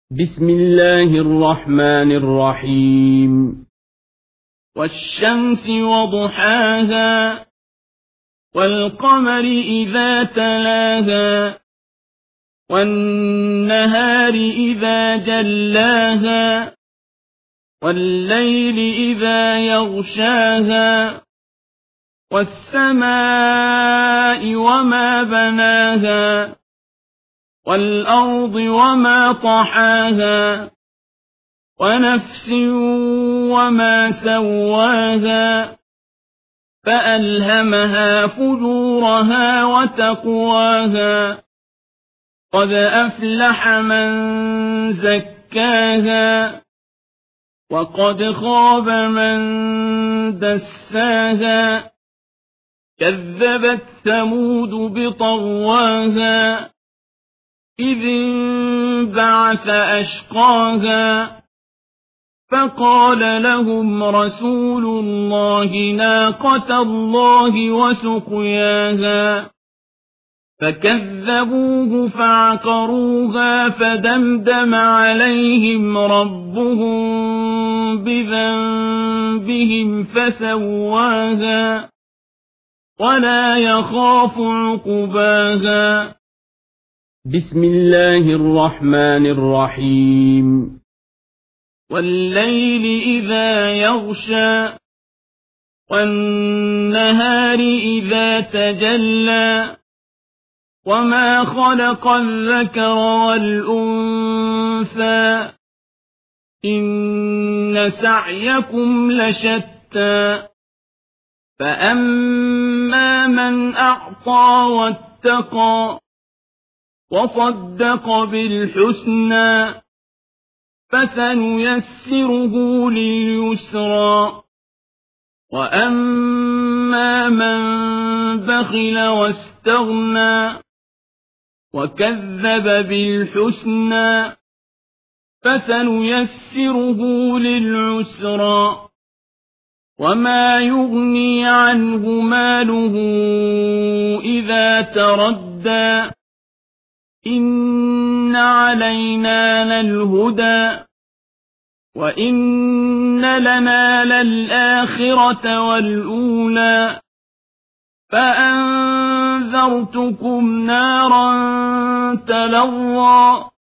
بسم الله الرحمن الرحيم. والشمس وضحاها والقمر إذا تلاها والنهار إذا جلاها والليل إذا يغشاها والسماء وما بناها والأرض وما طحاها ونفس وما سواها فألهمها فجورها وتقواها قد أفلح من زكاها وقد خاب من دساها كذبت ثمود بطغواها إذ انبعث أشقاها فقال لهم رسول الله ناقة الله وسقياها فكذبوه فعقروها فدمدم عليهم ربهم بذنبهم فسواها ولا يخاف عقباها. بسم الله الرحمن الرحيم. والليل إذا يغشى والنهار إذا تجلى وما خلق الذكر والأنثى إن سعيكم لشتى فأما من أعطى واتقى وصدق بالحسنى فسنيسره لليسرى وأما من بخل واستغنى وكذب بالحسنى فسنيسره للعسرى وما يغني عنه ماله إذا تردى إن علينا للهدى وإن لنا للآخرة والأولى فأنذرتكم نارا تلظى